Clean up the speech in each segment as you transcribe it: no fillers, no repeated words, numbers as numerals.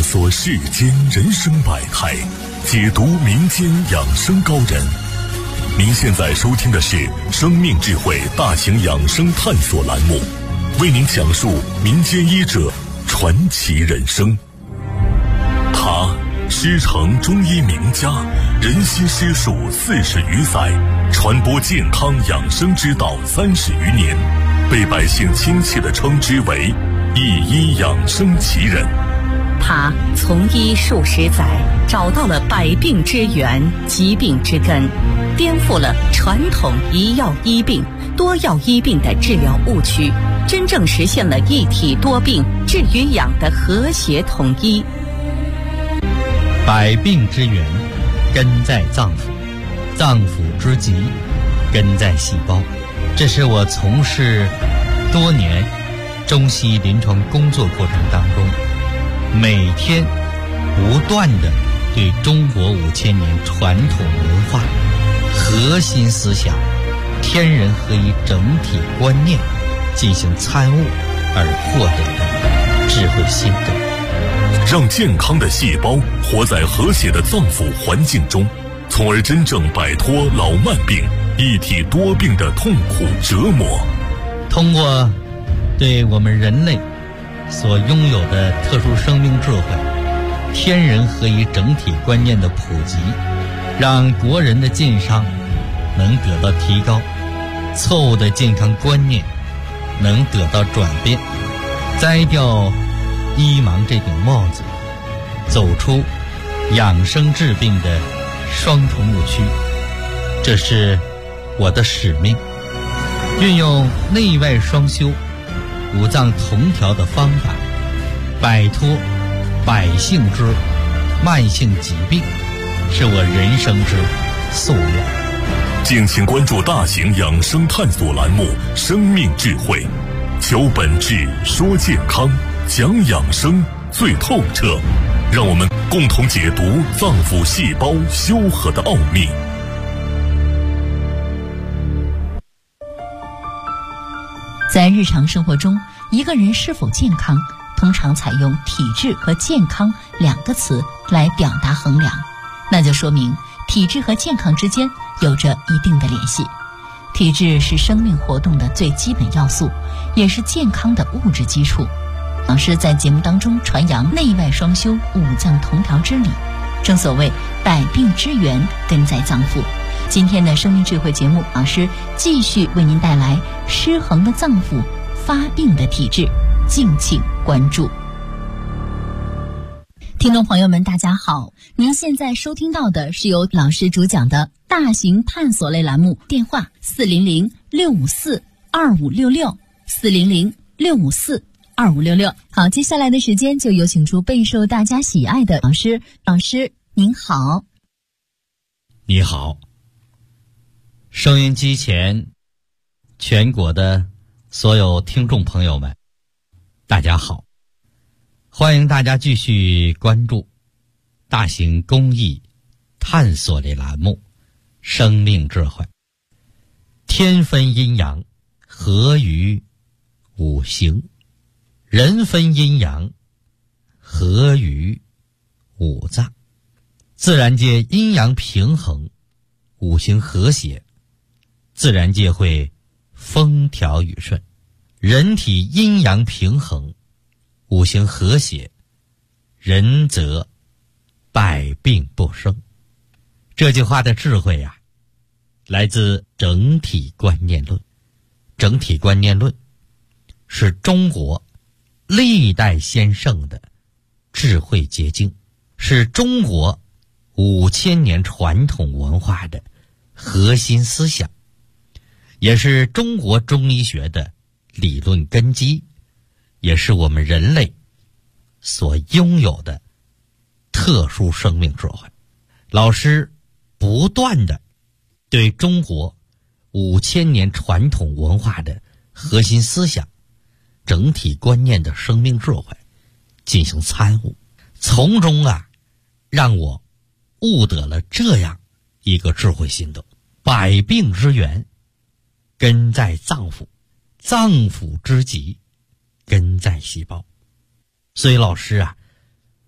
索世间人生百态，解读民间养生高人。您现在收听的是生命智慧大型养生探索栏目，为您讲述民间医者传奇人生。他师承中医名家，人心师术40余载，传播健康养生之道30余年，被百姓亲切地称之为一医养生奇人。 他从医数十载，找到了百病之源、疾病之根，颠覆了传统一药医病、多药医病的治疗误区，真正实现了一体多病、治与养的和谐统一。 百病之源根在脏腑，脏腑之疾根在细胞。这是我从事多年中西医临床工作过程当中，每天不断地对中国5000年传统文化核心思想天人合一整体观念进行参悟而获得的智慧心得。 让健康的细胞活在和谐的脏腑环境中，从而真正摆脱老慢病、一体多病的痛苦折磨。 通过对我们人类所拥有的特殊生命智慧、天人合一整体观念的普及，让国人的健康能得到提高，错误的健康观念能得到转变，摘掉医盲这顶帽子，走出养生治病的双重误区。这是我的使命，运用内外双修、五脏同调的方法，摆脱百姓之慢性疾病，是我人生之夙愿。 敬请关注大型养生探索栏目《生命智慧》，求本质，说健康，讲养生最透彻，让我们共同解读脏腑细胞修和的奥秘。 在日常生活中，一个人是否健康，通常采用体质和健康2个词来表达衡量，那就说明体质和健康之间有着一定的联系。体质是生命活动的最基本要素，也是健康的物质基础。老师在节目当中传扬内外双修、五脏同调之理，正所谓百病之源根在脏腑。今天的生命智慧节目，老师继续为您带来失衡的脏腑、发病的体质，敬请关注。听众朋友们，大家好，您现在收听到的是由老师主讲的大型探索类栏目，电话400-654-2566，400-654-2566。好，接下来的时间就有请出备受大家喜爱的老师。老师您好。 你好，收音机前全国的所有听众朋友们，大家好，欢迎大家继续关注大型公益探索类栏目《生命智慧》。天分阴阳，合于五行；人分阴阳，合于五脏。自然界阴阳平衡，五行和谐，自然界会风调雨顺。人体阴阳平衡，五行和谐，人则百病不生。这句话的智慧啊，来自整体观念论。整体观念论是中国历代先圣的智慧结晶，是中国5000年传统文化的核心思想，也是中国中医学的理论根基，也是我们人类所拥有的特殊生命智慧。老师不断地对中国5000年传统文化的核心思想、整体观念的生命智慧进行参悟，从中让我悟得了这样一个智慧心得：百病之源根在脏腑，脏腑之疾根在细胞。所以老师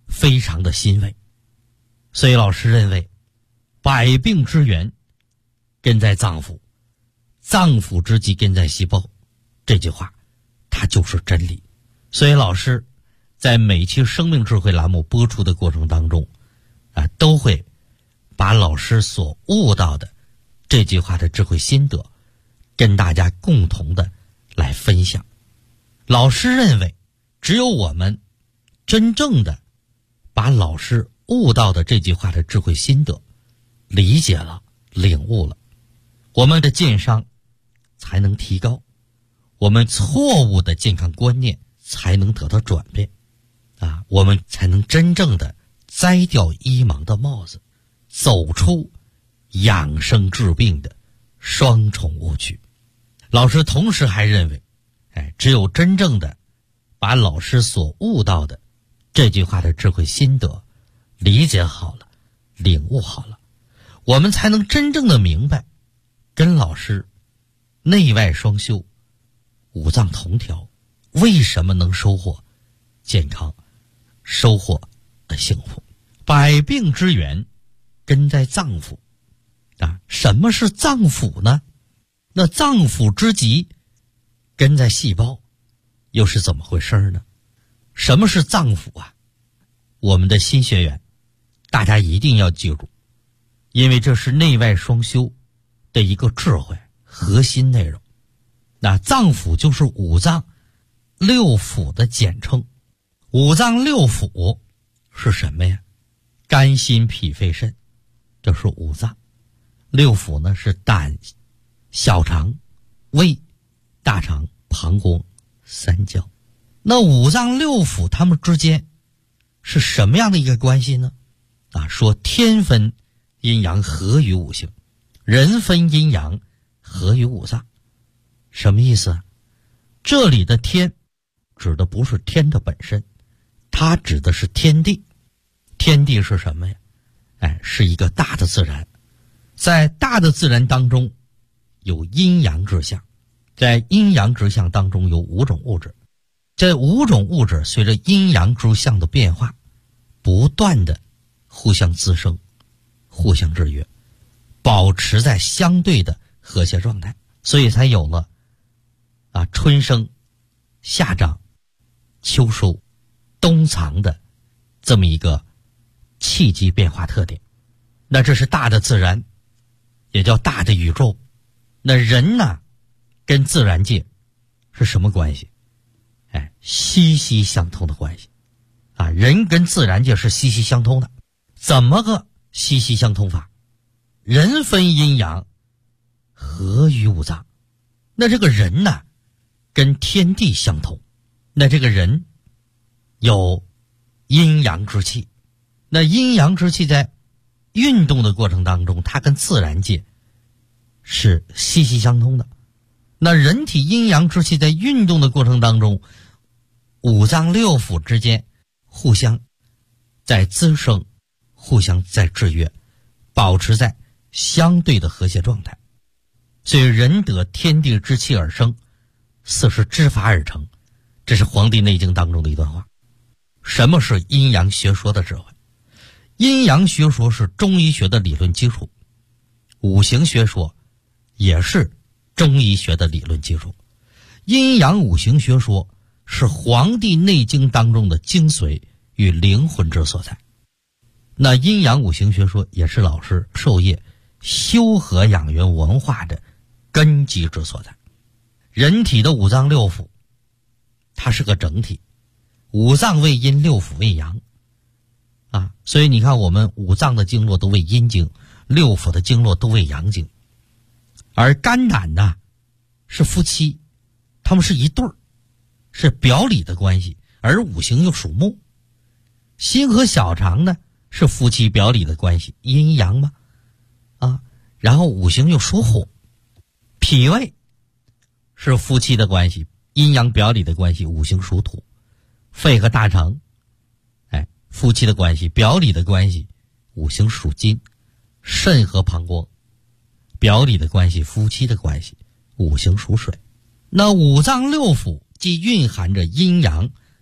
非常的欣慰。所以老师认为，百病之源根在脏腑，脏腑之疾根在细胞，这句话它就是真理。所以老师在每期生命智慧栏目播出的过程当中都会把老师所悟到的这句话的智慧心得跟大家共同的来分享。老师认为，只有我们真正的把老师悟到的这句话的智慧心得理解了、领悟了，我们的健商才能提高，我们错误的健康观念才能得到转变我们才能真正的摘掉医盲的帽子，走出养生治病的双重误区。老师同时还认为，只有真正的把老师所悟到的这句话的智慧心得理解好了、领悟好了，我们才能真正的明白，跟老师内外双修、五脏同调，为什么能收获健康、收获幸福。百病之源根在脏腑什么是脏腑呢？那脏腑之疾根在细胞，又是怎么回事呢？什么是脏腑我们的新学员大家一定要记住，因为这是内外双修的一个智慧核心内容。那脏腑就是五脏六腑的简称。五脏六腑是什么呀？肝心脾肺肾，这是五脏。六腑呢是胆、小肠、胃、大肠、膀胱、三焦。那五脏六腑它们之间是什么样的一个关系呢？说天分阴阳合于五行，人分阴阳合于五脏。什么意思这里的天指的不是天的本身，它指的是天地。天地是什么呀？是一个大的自然。在大的自然当中有阴阳之象，在阴阳之象当中有五种物质。这五种物质随着阴阳之象的变化，不断的互相滋生、互相制约，保持在相对的和谐状态，所以才有了春生、夏长、秋收、冬藏的这么一个气机变化特点。那这是大的自然，也叫大的宇宙。那人呢，跟自然界是什么关系？息息相通的关系人跟自然界是息息相通的。怎么个息息相通法？人分阴阳合于五脏。那这个人呢，跟天地相通。那这个人有阴阳之气，那阴阳之气在运动的过程当中，它跟自然界是息息相通的。那人体阴阳之气在运动的过程当中，五脏六腑之间互相在滋生，互相在制约，保持在相对的和谐状态。所以人得天地之气而生，四时之法而成，这是《黄帝内经》当中的一段话。什么是阴阳学说的智慧？阴阳学说是中医学的理论基础，五行学说也是中医学的理论基础。阴阳五行学说是《黄帝内经》当中的精髓与灵魂之所在。那阴阳五行学说也是老师授业修和养元文化的根基之所在。人体的五脏六腑它是个整体，五脏为阴，六腑为阳所以你看我们五脏的经络都为阴经，六腑的经络都为阳经。而肝胆呢是夫妻，他们是一对儿，是表里的关系，而五行又属木。心和小肠呢是夫妻表里的关系，阴阳嘛然后五行又属火。脾胃是夫妻的关系，阴阳表里的关系，五行属土。肺和大肠夫妻的关系，表里的关系，五行属金。肾和膀胱表里的关系，夫妻的关系，五行属水。那五脏六腑既蕴含着阴阳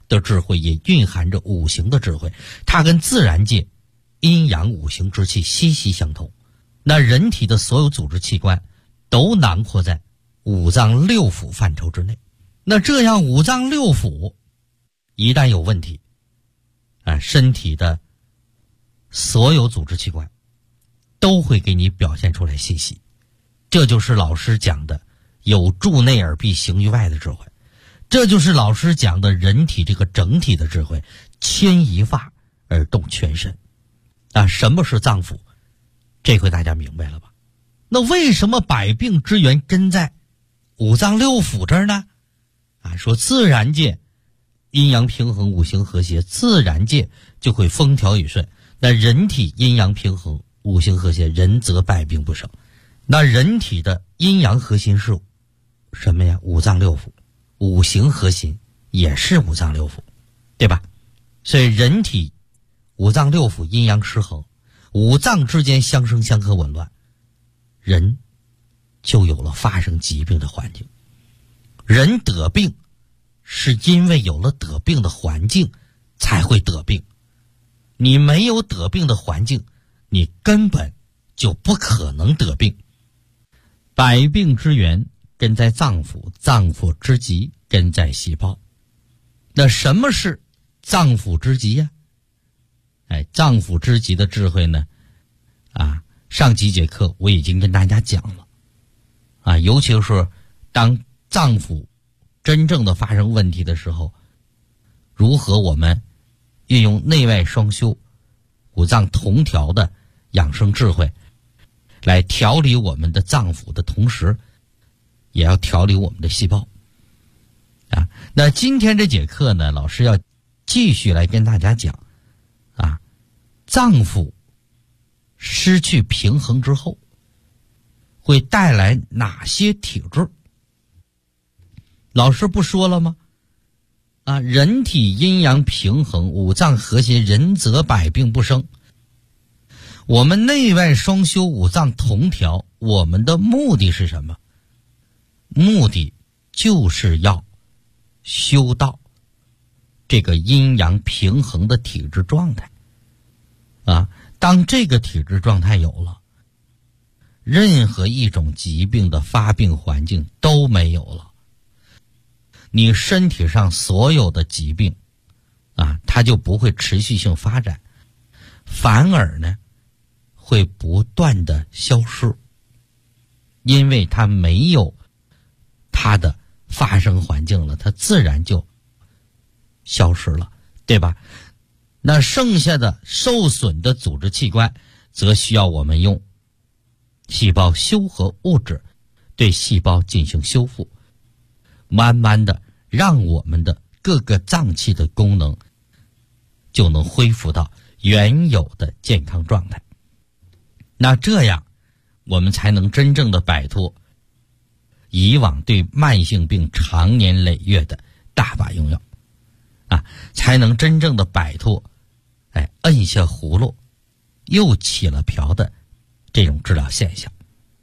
的智慧，也蕴含着五行的智慧，它跟自然界阴阳五行之气息息相通。那人体的所有组织器官都囊括在五脏六腑范畴之内。那这样五脏六腑一旦有问题，身体的所有组织器官都会给你表现出来信息。这就是老师讲的有助内而必行于外的智慧，这就是老师讲的人体这个整体的智慧，牵一发而动全身。什么是脏腑？这回大家明白了吧？那为什么百病之源根在五脏六腑这儿呢？说自然界阴阳平衡，五行和谐，自然界就会风调雨顺。那人体阴阳平衡，五行和谐，人则百病不生。那人体的阴阳核心是什么呀？五脏六腑。五行核心也是五脏六腑，对吧？所以人体五脏六腑阴阳失衡，五脏之间相生相克紊乱，人就有了发生疾病的环境。人得病是因为有了得病的环境才会得病，你没有得病的环境，你根本就不可能得病。百病之源根在脏腑，脏腑之极根在细胞。那什么是脏腑之极呀？脏腑之极的智慧呢？上几节课我已经跟大家讲了。尤其是当脏腑真正的发生问题的时候，如何我们运用内外双修、五脏同调的养生智慧，来调理我们的脏腑的同时，也要调理我们的细胞。那今天这节课呢，老师要继续来跟大家讲脏腑失去平衡之后会带来哪些体质。老师不说了吗？人体阴阳平衡，五脏和谐，人则百病不生。我们内外双修，五脏同调，我们的目的是什么？目的就是要修到这个阴阳平衡的体质状态。当这个体质状态有了，任何一种疾病的发病环境都没有了。你身体上所有的疾病它就不会持续性发展，反而呢会不断的消失，因为它没有它的发生环境了，它自然就消失了，对吧？那剩下的受损的组织器官则需要我们用细胞修合物质对细胞进行修复，慢慢的让我们的各个脏器的功能就能恢复到原有的健康状态。那这样我们才能真正的摆脱以往对慢性病长年累月的大把用药才能真正的摆脱摁下葫芦又起了瓢的这种治疗现象。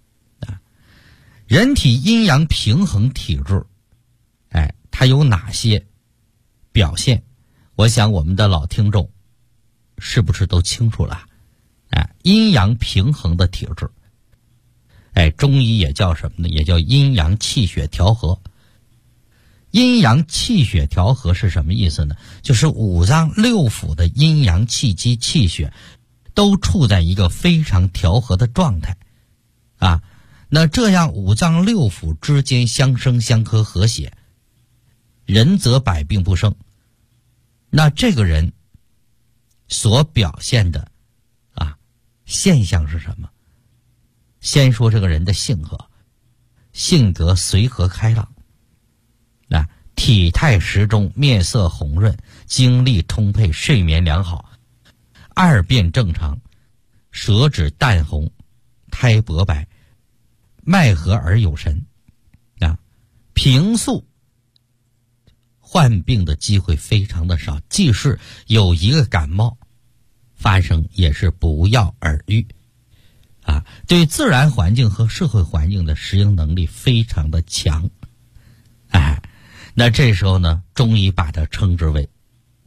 人体阴阳平衡体质它有哪些表现？我想我们的老听众是不是都清楚了？阴阳平衡的体质中医也叫什么呢？也叫阴阳气血调和。阴阳气血调和是什么意思呢？就是五脏六腑的阴阳气机气血都处在一个非常调和的状态那这样五脏六腑之间相生相克和谐，人则百病不生。那这个人所表现的现象是什么？先说这个人的性格随和开朗体态适中，面色红润，精力充沛，睡眠良好，二便正常，舌质淡红，苔薄白，脉和而有神平素患病的机会非常的少，即使有一个感冒发生也是不药而愈对自然环境和社会环境的适应能力非常的强那这时候呢，中医把它称之为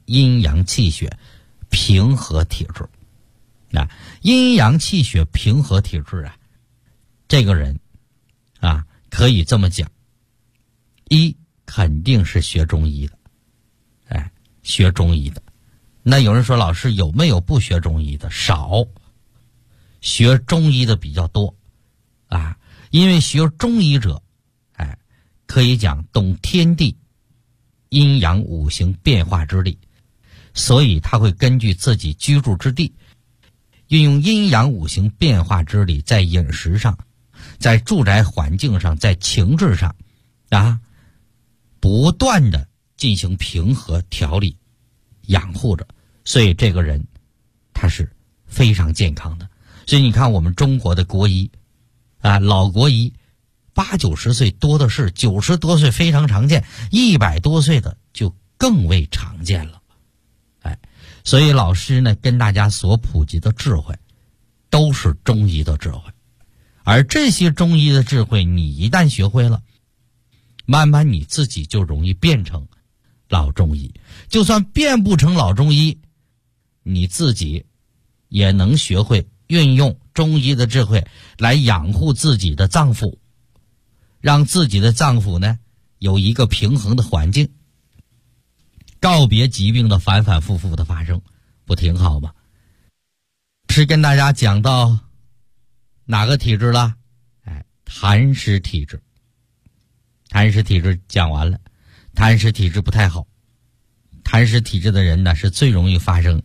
阴阳气血平和体质。那阴阳气血平和体质啊，这个人啊，可以这么讲，一肯定是学中医的，学中医的。那有人说，老师有没有不学中医的？少，学中医的比较多啊。因为学中医者，可以讲懂天地阴阳五行变化之力，所以他会根据自己居住之地，运用阴阳五行变化之力，在饮食上，在住宅环境上，在情志上啊，不断的进行平和调理养护着，所以这个人他是非常健康的。所以你看我们中国的国医啊，老国医80、90岁多的是，90多岁非常常见，100多岁的就更为常见了。所以老师呢跟大家所普及的智慧都是中医的智慧，而这些中医的智慧你一旦学会了，慢慢你自己就容易变成老中医。就算变不成老中医，你自己也能学会运用中医的智慧来养护自己的脏腑，让自己的脏腑呢有一个平衡的环境，告别疾病的反反复复的发生，不挺好吗？是跟大家讲到哪个体质了？痰湿体质。痰湿体质讲完了，痰湿体质不太好。痰湿体质的人呢，是最容易发生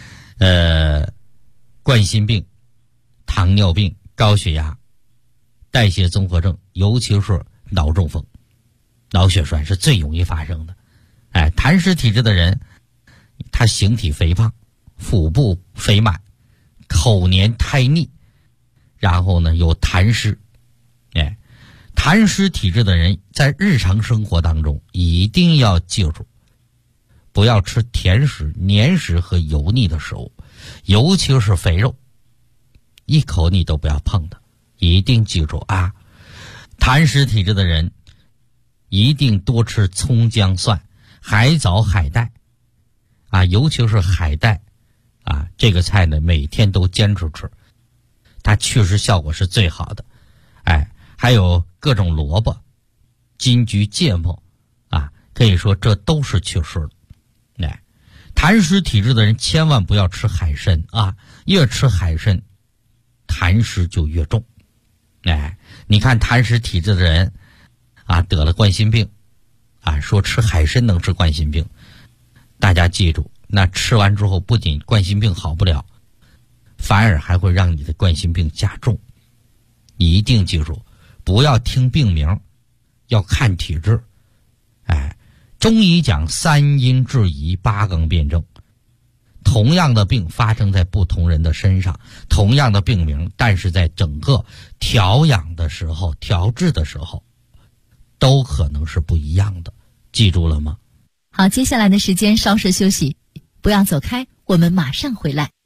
冠心病、糖尿病、高血压、代谢综合症，尤其是脑中风、脑血栓是最容易发生的。痰湿体质的人，他形体肥胖，腹部肥满，口黏苔腻，然后呢有痰湿。痰湿体质的人在日常生活当中一定要记住，不要吃甜食、黏食和油腻的食物，尤其是肥肉，一口你都不要碰的，一定记住啊！痰湿体质的人一定多吃葱姜蒜、海藻、海带啊，尤其是海带啊，这个菜呢每天都坚持吃，它确实效果是最好的。还有各种萝卜、金桔、芥末啊，可以说这都是祛湿的。痰湿体质的人千万不要吃海参啊，越吃海参痰湿就越重。你看痰湿体质的人啊，得了冠心病啊，说吃海参能治冠心病，大家记住，那吃完之后不仅冠心病好不了，反而还会让你的冠心病加重。一定记住，不要听病名，要看体质。中医讲3阴治宜，8纲辩证。同样的病发生在不同人的身上，同样的病名，但是在整个调养的时候、调治的时候，都可能是不一样的。记住了吗？ 好，接下来的时间稍事休息，不要走开，我们马上回来。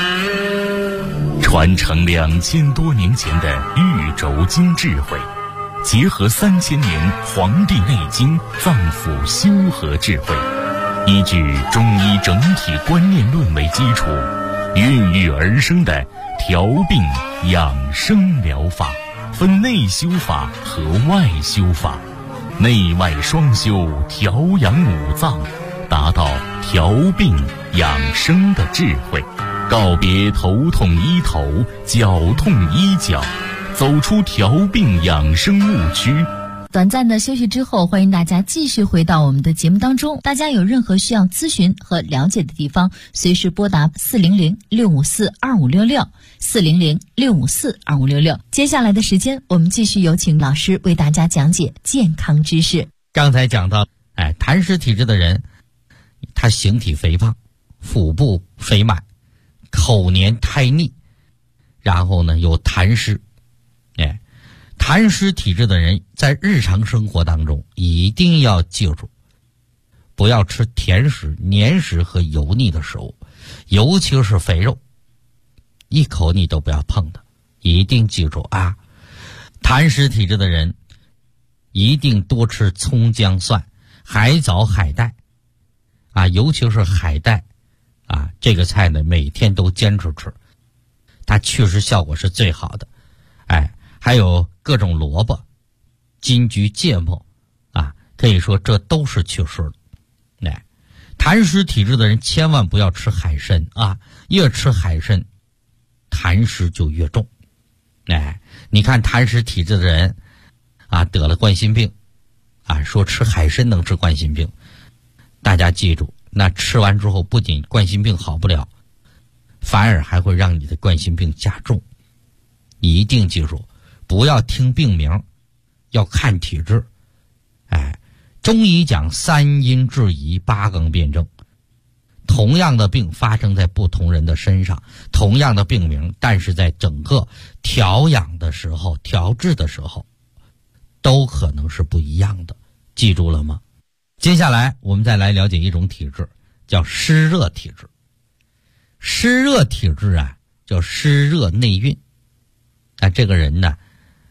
传承2000多年前的玉轴经智慧，结合3000年《黄帝内经》脏腑修和智慧，依据中医整体观念论为基础，孕育而生的调病养生疗法，分内修法和外修法，内外双修，调养五脏，达到调病养生的智慧。告别头痛医头，脚痛医脚，走出调病养生误区。 短暂的休息之后，欢迎大家继续回到我们的节目当中。大家有任何需要咨询和了解的地方，随时拨打400-654-2566 400-654-2566。接下来的时间，我们继续有请老师为大家讲解健康知识。 刚才讲到，痰湿体质的人，他形体肥胖，腹部肥满，口黏苔腻，然后呢有痰湿。痰湿体质的人在日常生活当中一定要记住，不要吃甜食、黏食和油腻的食物，尤其是肥肉，一口你都不要碰的，一定记住啊！痰湿体质的人一定多吃葱姜蒜、海藻、海带啊，尤其是海带啊，这个菜呢每天都坚持吃，它祛湿效果是最好的。还有各种萝卜、金桔、芥末啊，可以说这都是祛湿的。痰湿体质的人千万不要吃海参啊，越吃海参痰湿就越重。你看痰湿体质的人啊，得了冠心病啊，说吃海参能治冠心病，大家记住，那吃完之后不仅冠心病好不了，反而还会让你的冠心病加重。一定记住，不要听病名，要看体质。中医讲三阴治宜，八纲辩证。同样的病发生在不同人的身上，同样的病名，但是在整个调养的时候、调治的时候，都可能是不一样的。记住了吗？接下来我们再来了解一种体质，叫湿热体质。湿热体质啊，叫湿热内蕴。这个人呢，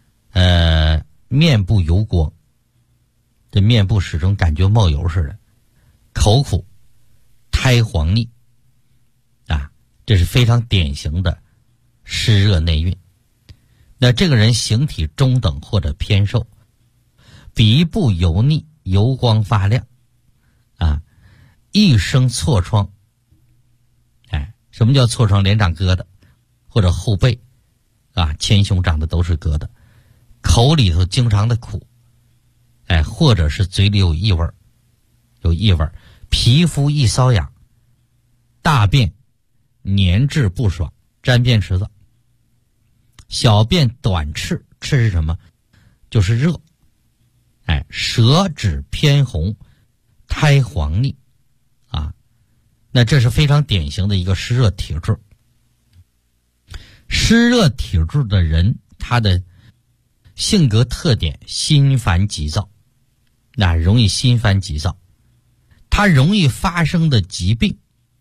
面部油光，这面部始终感觉冒油似的，口苦，苔黄腻啊，这是非常典型的湿热内蕴。那这个人形体中等或者偏瘦，鼻部油腻，油光发亮啊，一生痤疮。什么叫痤疮？脸长疙瘩，或者后背啊，前胸长的都是疙瘩，口里头经常的苦，或者是嘴里有异味，皮肤易瘙痒，大便粘滞不爽，沾便池子，小便短赤，赤是什么？就是热，舌质偏红，苔黄腻啊，那这是非常典型的一个湿热体质。湿热体质的人，他的性格特点心烦急躁，容易心烦急躁。他容易发生的疾病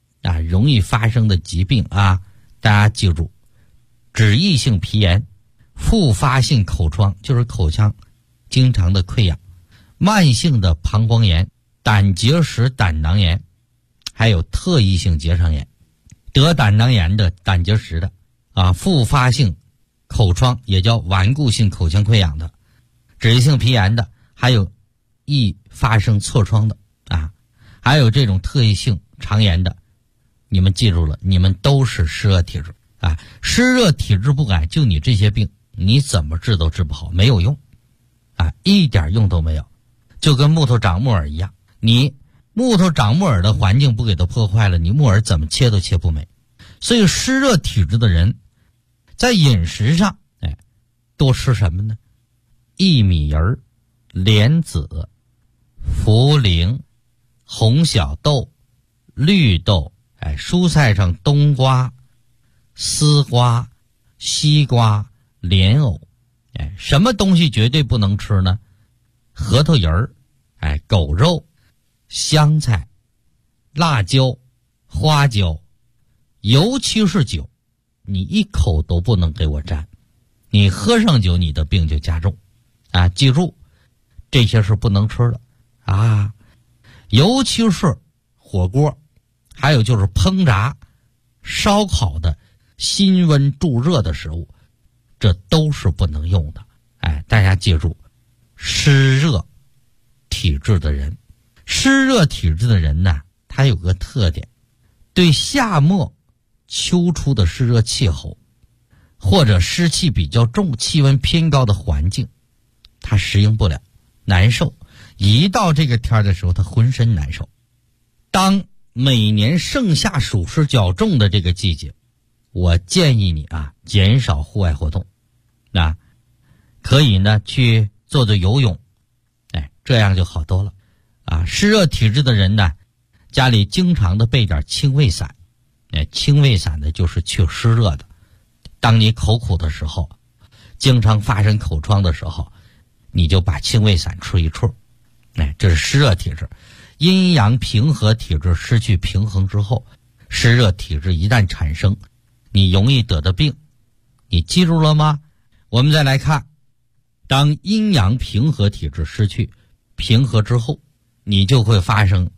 啊，大家记住，脂溢性皮炎、复发性口疮，就是口腔经常的溃疡，慢性的膀胱炎、胆结石、胆囊炎，还有特异性结肠炎。得胆囊炎的、胆结石的啊，复发性口疮也叫顽固性口腔溃疡的，脂溢性皮炎的，还有易发生痤疮的啊，还有这种特异性肠炎的，你们记住了，你们都是湿热体质啊。湿热体质不改，就你这些病，你怎么治都治不好，没有用啊，一点用都没有。就跟木头长木耳一样，你木头长木耳的环境不给它破坏了，你木耳怎么切都切不美。所以湿热体质的人在饮食上多吃什么呢？薏米仁、莲子、茯苓、红小豆、绿豆，蔬菜上冬瓜、丝瓜、西瓜、莲藕，什么东西绝对不能吃呢？核桃仁、狗肉、香菜、辣椒、花椒，尤其是酒，你一口都不能给我沾，你喝上酒，你的病就加重啊！记住，这些是不能吃的啊，尤其是火锅，还有就是烹炸、烧烤的辛温助热的食物，这都是不能用的。大家记住，湿热体质的人呢，他有个特点，对夏末秋初的湿热气候或者湿气比较重、气温偏高的环境，他适应不了，难受。一到这个天的时候，他浑身难受。当每年盛夏暑湿较重的这个季节，我建议你啊，减少户外活动，可以呢去做做游泳，这样就好多了啊。湿热体质的人呢，家里经常的备点清胃散，清胃散的就是去湿热的。当你口苦的时候，经常发生口疮的时候，你就把清胃散吃一处，这是湿热体质。阴阳平和体质失去平衡之后，湿热体质一旦产生，你容易得的病，你记住了吗？我们再来看，当阴阳平和体质失去平和之后，你就会发生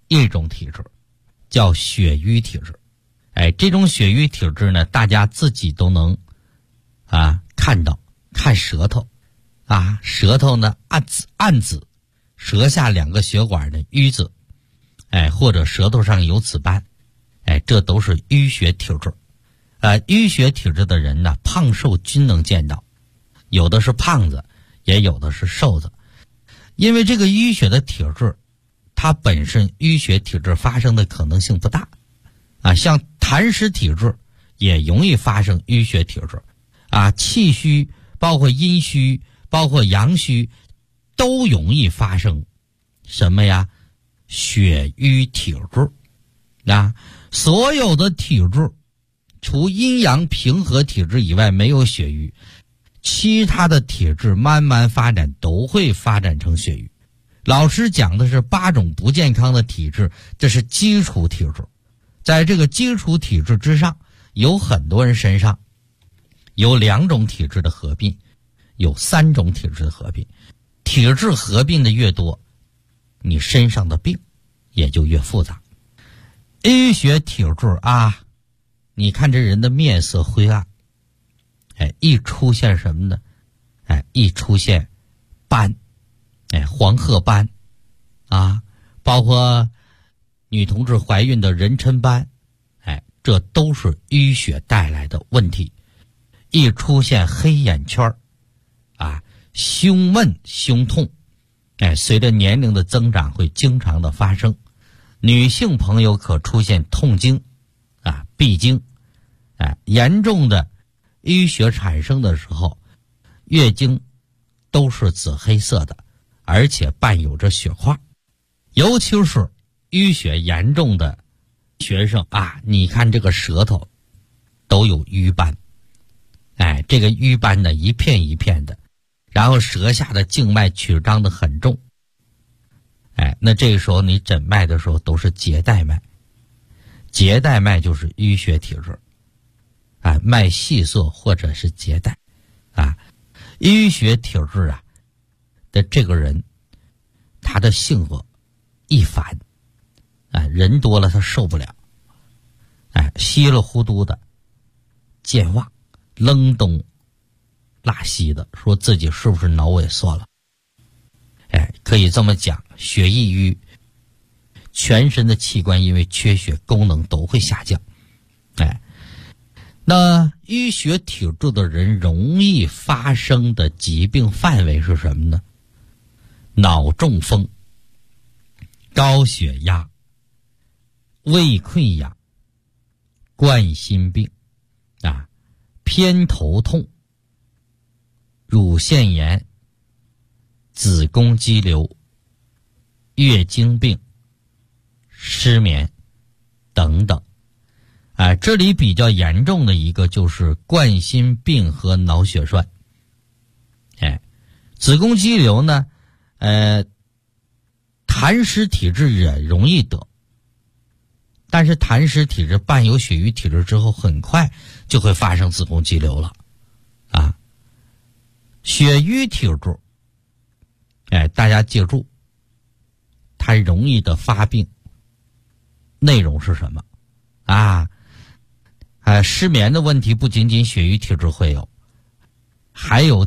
一种体质，叫血瘀体质。这种血瘀体质呢，大家自己都能看到，看舌头舌头呢暗紫，舌下2个血管的瘀紫，或者舌头上有紫斑，这都是淤血体质。淤血体质的人呢，胖瘦均能见到，有的是胖子，也有的是瘦子。因为这个淤血的体质，它本身淤血体质发生的可能性不大像痰湿体质也容易发生淤血体质气虚，包括阴虚，包括阳虚，都容易发生什么呀？血瘀体质所有的体质除阴阳平和体质以外没有血瘀，其他的体质慢慢发展都会发展成血瘀。老师讲的是8种不健康的体质，这是基础体质。在这个基础体质之上，有很多人身上有2种体质的合并，有3种体质的合并。体质合并的越多，你身上的病也就越复杂。淤血体质你看这人的面色灰暗，一出现什么呢？一出现斑，黄褐斑包括女同志怀孕的妊娠斑，这都是淤血带来的问题。一出现黑眼圈胸闷胸痛，随着年龄的增长会经常的发生。女性朋友可出现痛经闭经，严重的淤血产生的时候，月经都是紫黑色的，而且伴有着血块。尤其是淤血严重的学生你看这个舌头都有瘀斑，这个瘀斑呢一片一片的，然后舌下的静脉曲张的很重，那这个时候你诊脉的时候都是结带脉，结带脉就是淤血体质脉细涩或者是结带淤血体质的这个人，他的性格易烦人多了他受不了稀里糊涂的健忘，愣东拉西的，说自己是不是脑萎缩了可以这么讲，血易瘀，全身的器官因为缺血功能都会下降那淤血体质的人容易发生的疾病范围是什么呢？脑中风、高血压、胃溃疡、冠心病偏头痛、乳腺炎、子宫肌瘤、月经病、失眠等等这里比较严重的一个就是冠心病和脑血栓子宫肌瘤呢痰湿体质也容易得，但是痰湿体质伴有血瘀体质之后，很快就会发生子宫肌瘤了血瘀体质大家记住，它容易的发病内容是什么失眠的问题不仅仅血瘀体质会有，还有